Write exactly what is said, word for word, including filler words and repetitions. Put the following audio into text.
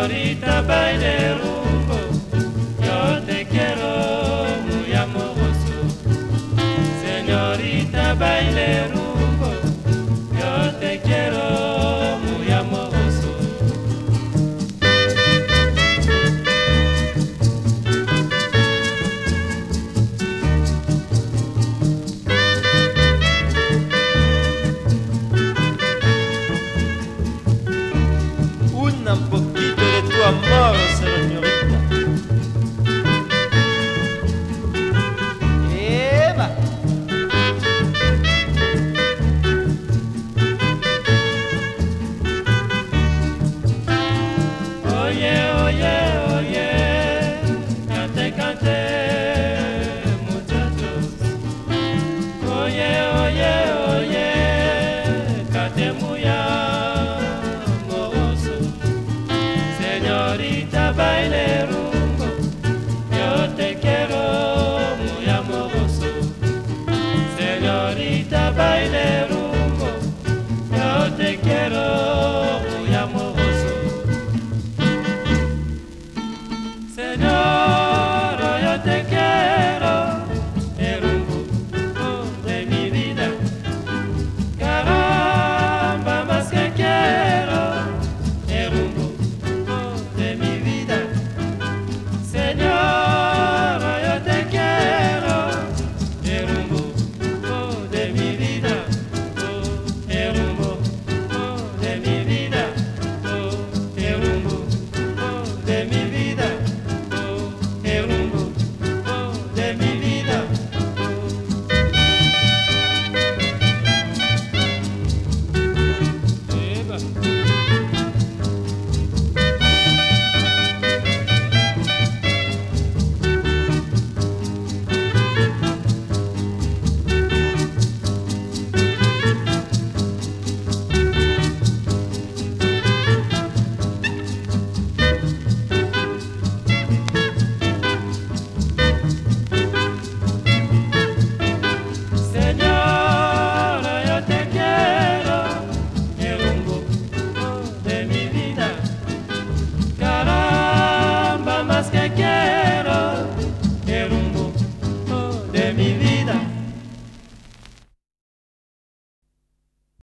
Señorita, baile rumbo, yo te quiero muy amoroso. Señorita, baile rumbo, yo te quiero muy amoroso. Un poquito de tu amor, señorita. Eva. Oye, oye, oye, cante, cante, muchachos. Oye, oye, oye, cante muy amoroso. Señorita, baile rumbo, yo te quiero muy amoroso. Señorita, baile rumbo, yo te quiero muy amoroso. Señora, yo te quiero, el rumbo de mi vida. Caramba, más que quiero, el rumbo de mi vida. Señora, yo te quiero, el rumbo de mi vida. Oh, el rumbo de mi vida. Oh, el rumbo de mi vida. Oh, el rumbo de mi vida. Oh. Eva. Señora, yo te quiero, el rumbo de mi vida. Caramba, más que quiero.